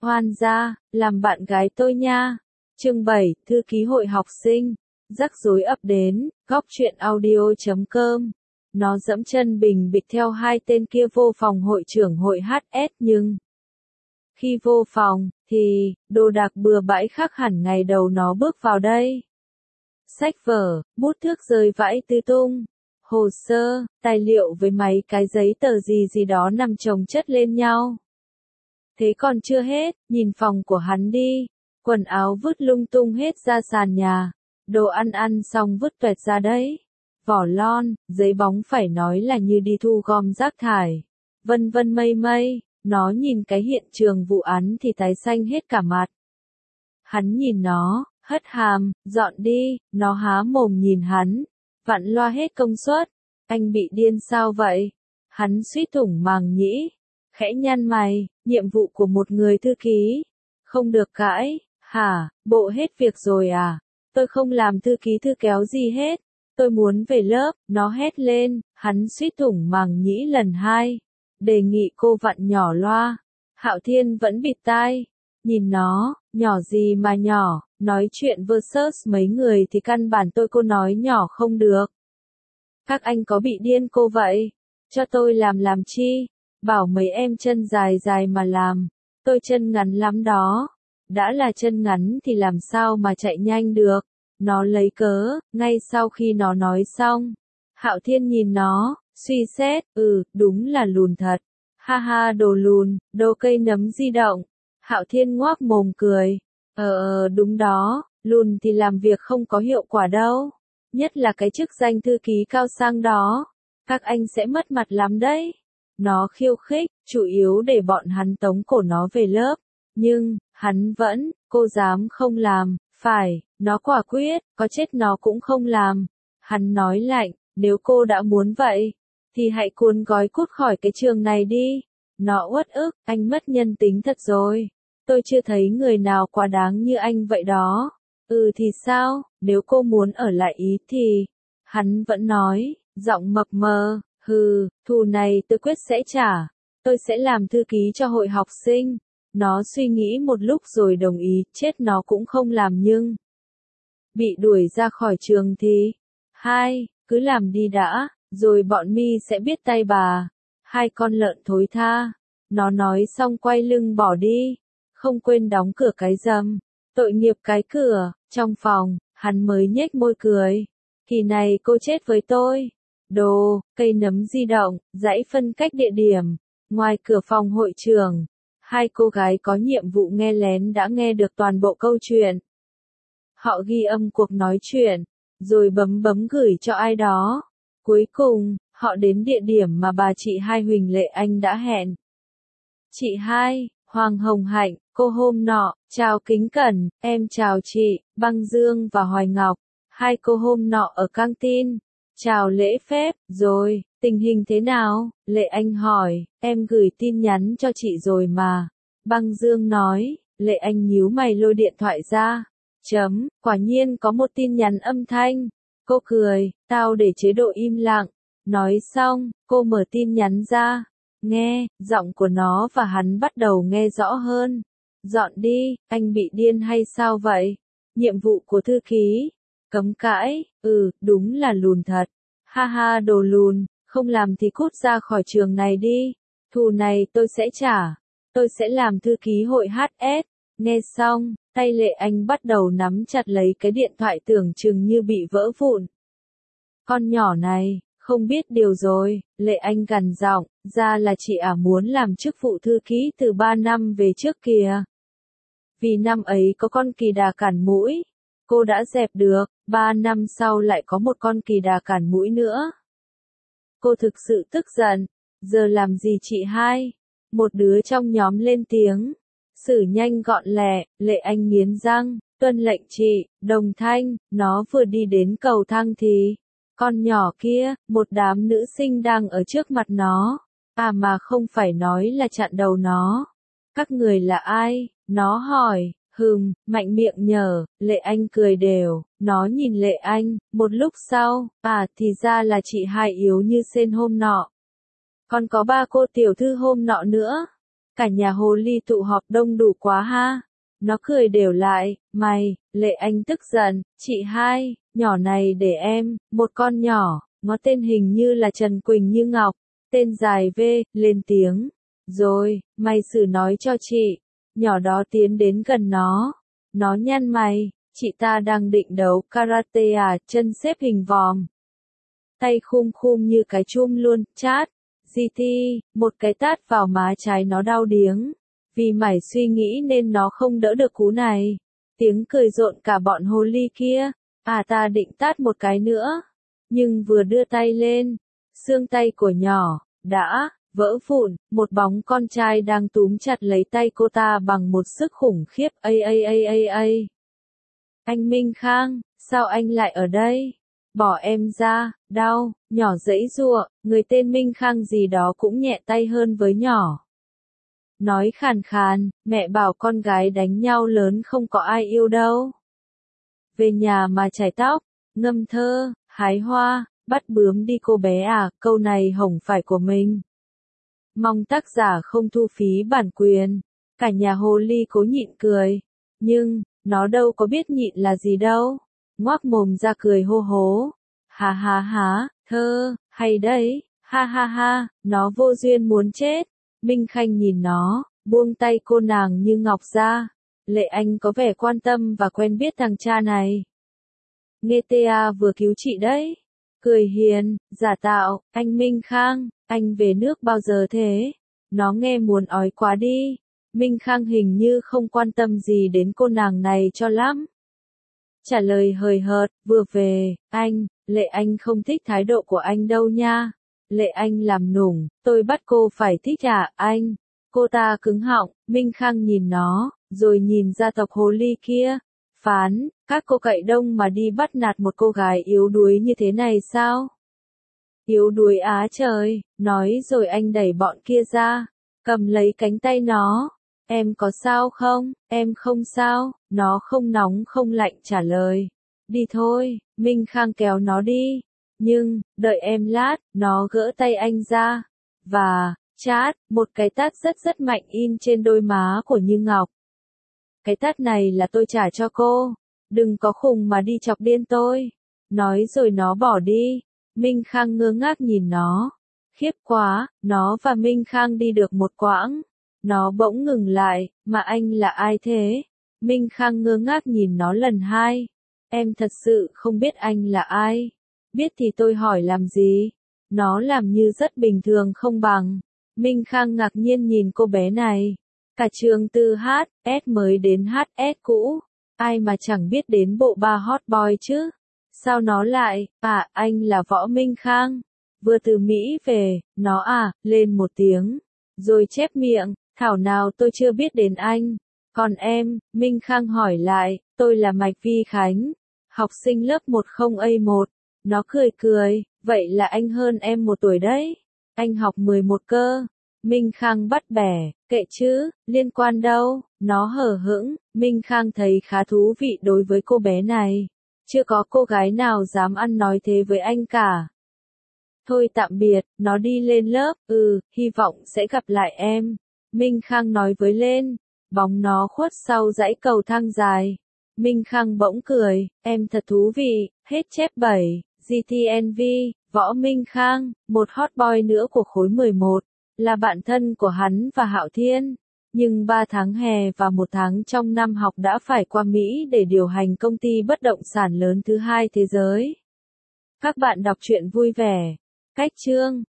Hoan gia, làm bạn gái tôi nha. Chương 7, thư ký hội học sinh. Rắc rối ập đến, góc truyện audio.com. Nó dẫm chân bình bịch theo hai tên kia vô phòng hội trưởng hội HS nhưng khi vô phòng, thì, đồ đạc bừa bãi khác hẳn ngày đầu nó bước vào đây. Sách vở, bút thước rơi vãi tứ tung. Hồ sơ, tài liệu với mấy cái giấy tờ gì đó nằm chồng chất lên nhau. Thế còn chưa hết, nhìn phòng của hắn đi. Quần áo vứt lung tung hết ra sàn nhà. Đồ ăn xong vứt tuẹt ra đấy. Vỏ lon, giấy bóng phải nói là như đi thu gom rác thải. Vân vân mây mây, nó nhìn cái hiện trường vụ án thì tái xanh hết cả mặt. Hắn nhìn nó, hất hàm, dọn đi, nó há mồm nhìn hắn. Vặn loa hết công suất. Anh bị điên sao vậy? Hắn suýt thủng màng nhĩ. Khẽ nhăn mày, nhiệm vụ của một người thư ký. Không được cãi, hả, bộ hết việc rồi à? Tôi không làm thư ký thư kéo gì hết. Tôi muốn về lớp, nó hét lên, hắn suýt thủng màng nhĩ lần hai. Đề nghị cô vặn nhỏ loa. Hạo Thiên vẫn bịt tai. Nhìn nó, nhỏ gì mà nhỏ, nói chuyện versus mấy người thì căn bản cô nói nhỏ không được. Các anh có bị điên cô vậy? Cho tôi làm chi? Bảo mấy em chân dài dài mà làm. Tôi chân ngắn lắm đó. Đã là chân ngắn thì làm sao mà chạy nhanh được. Nó lấy cớ, ngay sau khi nó nói xong. Hạo Thiên nhìn nó, suy xét, đúng là lùn thật. Ha ha đồ lùn, đồ cây nấm di động. Hạo Thiên ngoác mồm cười. Đúng đó, lùn thì làm việc không có hiệu quả đâu. Nhất là cái chức danh thư ký cao sang đó. Các anh sẽ mất mặt lắm đấy. Nó khiêu khích, chủ yếu để bọn hắn tống cổ nó về lớp. Nhưng, hắn vẫn, cô dám không làm, phải, nó quả quyết, có chết nó cũng không làm. Hắn nói lạnh, nếu cô đã muốn vậy, thì hãy cuốn gói cút khỏi cái trường này đi. Nó uất ức, anh mất nhân tính thật rồi. Tôi chưa thấy người nào quá đáng như anh vậy đó. Thì sao, nếu cô muốn ở lại ý thì... Hắn vẫn nói, giọng mập mờ, thù này tôi quyết sẽ trả. Tôi sẽ làm thư ký cho hội học sinh. Nó suy nghĩ một lúc rồi đồng ý, chết nó cũng không làm nhưng... Bị đuổi ra khỏi trường thì... Cứ làm đi đã, rồi bọn mi sẽ biết tay bà. Hai con lợn thối tha. Nó nói xong quay lưng bỏ đi. Không quên đóng cửa cái rầm. Tội nghiệp cái cửa, trong phòng, hắn mới nhếch môi cười. Kỳ này cô chết với tôi. Đồ, cây nấm di động, dãy phân cách địa điểm. Ngoài cửa phòng hội trường, hai cô gái có nhiệm vụ nghe lén đã nghe được toàn bộ câu chuyện. Họ ghi âm cuộc nói chuyện, rồi bấm gửi cho ai đó. Cuối cùng, họ đến địa điểm mà bà chị hai Huỳnh Lệ Anh đã hẹn. Chị hai, Hoàng Hồng Hạnh, cô hôm nọ, chào kính cẩn, em chào chị, Băng Dương và Hoài Ngọc. Hai cô hôm nọ ở căng tin. Chào lễ phép, rồi, tình hình thế nào? Lệ Anh hỏi, em gửi tin nhắn cho chị rồi mà. Băng Dương nói, Lệ Anh nhíu mày lôi điện thoại ra. Quả nhiên có một tin nhắn âm thanh. Cô cười, tao để chế độ im lặng. Nói xong, cô mở tin nhắn ra. Nghe, giọng của nó và hắn bắt đầu nghe rõ hơn. Dọn đi, anh bị điên hay sao vậy? Nhiệm vụ của thư ký. Cấm cãi, đúng là lùn thật. Ha ha đồ lùn, không làm thì cút ra khỏi trường này đi. Thù này tôi sẽ trả. Tôi sẽ làm thư ký hội HS. Nghe xong, tay Lệ Anh bắt đầu nắm chặt lấy cái điện thoại tưởng chừng như bị vỡ vụn. Con nhỏ này, không biết điều rồi, Lệ Anh gằn giọng, ra là chị muốn làm chức vụ thư ký từ 3 năm về trước kìa. Vì năm ấy có con kỳ đà cản mũi. Cô đã dẹp được, 3 năm sau lại có một con kỳ đà cản mũi nữa. Cô thực sự tức giận. Giờ làm gì chị hai? Một đứa trong nhóm lên tiếng. Xử nhanh gọn lẹ, Lệ Anh nghiến răng, tuân lệnh chị, Đồng Thanh, nó vừa đi đến cầu thang thì... Con nhỏ kia, một đám nữ sinh đang ở trước mặt nó. Mà không phải nói là chặn đầu nó. Các người là ai? Nó hỏi. Mạnh miệng nhở, Lệ Anh cười đều, nó nhìn Lệ Anh, một lúc sau, thì ra là chị hai yếu như sên hôm nọ. Còn có 3 cô tiểu thư hôm nọ nữa. Cả nhà hồ ly tụ họp đông đủ quá ha. Nó cười đều lại, mày, Lệ Anh tức giận, chị hai, nhỏ này để em, một con nhỏ, nó tên hình như là Trần Quỳnh Như Ngọc, tên dài V, lên tiếng. Rồi, mày xử nói cho chị. Nhỏ đó tiến đến gần nó nhăn mày, chị ta đang định đấu karate à, chân xếp hình vòm. Tay khum khum như cái chum luôn, chát. GT, một cái tát vào má trái nó đau điếng. Vì mải suy nghĩ nên nó không đỡ được cú này. Tiếng cười rộn cả bọn hồ ly kia. À ta định tát một cái nữa. Nhưng vừa đưa tay lên, xương tay của nhỏ đã vỡ vụn, một bóng con trai đang túm chặt lấy tay cô ta bằng một sức khủng khiếp. Anh Minh Khang, sao anh lại ở đây? Bỏ em ra, đau, nhỏ giãy giụa, người tên Minh Khang gì đó cũng nhẹ tay hơn với nhỏ. Nói khàn khàn, mẹ bảo con gái đánh nhau lớn không có ai yêu đâu. Về nhà mà chải tóc, ngâm thơ, hái hoa, bắt bướm đi cô bé à, câu này hổng phải của mình. Mong tác giả không thu phí bản quyền. Cả nhà hồ ly cố nhịn cười. Nhưng, nó đâu có biết nhịn là gì đâu. Ngoác mồm ra cười hô hố. Ha, thơ, hay đấy, ha, nó vô duyên muốn chết. Minh Khanh nhìn nó, buông tay cô nàng Như Ngọc ra. Lệ Anh có vẻ quan tâm và quen biết thằng cha này. Nghe ta vừa cứu chị đấy. Cười hiền, giả tạo, anh Minh Khang, anh về nước bao giờ thế? Nó nghe muốn ói quá đi. Minh Khang hình như không quan tâm gì đến cô nàng này cho lắm. Trả lời hời hợt, vừa về, anh, Lệ Anh không thích thái độ của anh đâu nha. Lệ Anh làm nũng, tôi bắt cô phải thích à, anh. Cô ta cứng họng, Minh Khang nhìn nó, rồi nhìn ra tộc hồ ly kia. Phán, các cô cậy đông mà đi bắt nạt một cô gái yếu đuối như thế này sao? Yếu đuối á trời, nói rồi anh đẩy bọn kia ra, cầm lấy cánh tay nó. Em có sao không? Em không sao, nó không nóng không lạnh trả lời. Đi thôi, Minh Khang kéo nó đi. Nhưng, đợi em lát, nó gỡ tay anh ra. Và, chát, một cái tát rất mạnh in trên đôi má của Như Ngọc. Cái tát này là tôi trả cho cô. Đừng có khùng mà đi chọc điên tôi. Nói rồi nó bỏ đi. Minh Khang ngơ ngác nhìn nó. Khiếp quá, nó và Minh Khang đi được một quãng. Nó bỗng ngừng lại, mà anh là ai thế? Minh Khang ngơ ngác nhìn nó lần hai. Em thật sự không biết anh là ai. Biết thì tôi hỏi làm gì? Nó làm như rất bình thường không bằng. Minh Khang ngạc nhiên nhìn cô bé này. Cả trường từ HS mới đến HS cũ. Ai mà chẳng biết đến bộ ba hot boy chứ? Sao nó lại, anh là Võ Minh Khang. Vừa từ Mỹ về, nó lên một tiếng. Rồi chép miệng, thảo nào tôi chưa biết đến anh. Còn em, Minh Khang hỏi lại, tôi là Mạch Vi Khánh. Học sinh lớp 10A1. Nó cười, vậy là anh hơn em 1 tuổi đấy. Anh học 11 cơ. Minh Khang bắt bẻ, kệ chứ, liên quan đâu, nó hờ hững. Minh Khang thấy khá thú vị đối với cô bé này. Chưa có cô gái nào dám ăn nói thế với anh cả. Thôi tạm biệt, nó đi lên lớp, hy vọng sẽ gặp lại em. Minh Khang nói với lên, bóng nó khuất sau dãy cầu thang dài. Minh Khang bỗng cười, em thật thú vị, hết chép 7, GTNV, Võ Minh Khang, một hot boy nữa của khối 11, là bạn thân của hắn và Hạo Thiên. Nhưng 3 tháng hè và 1 tháng trong năm học đã phải qua Mỹ để điều hành công ty bất động sản lớn thứ 2 thế giới. Các bạn đọc truyện vui vẻ. Cách chương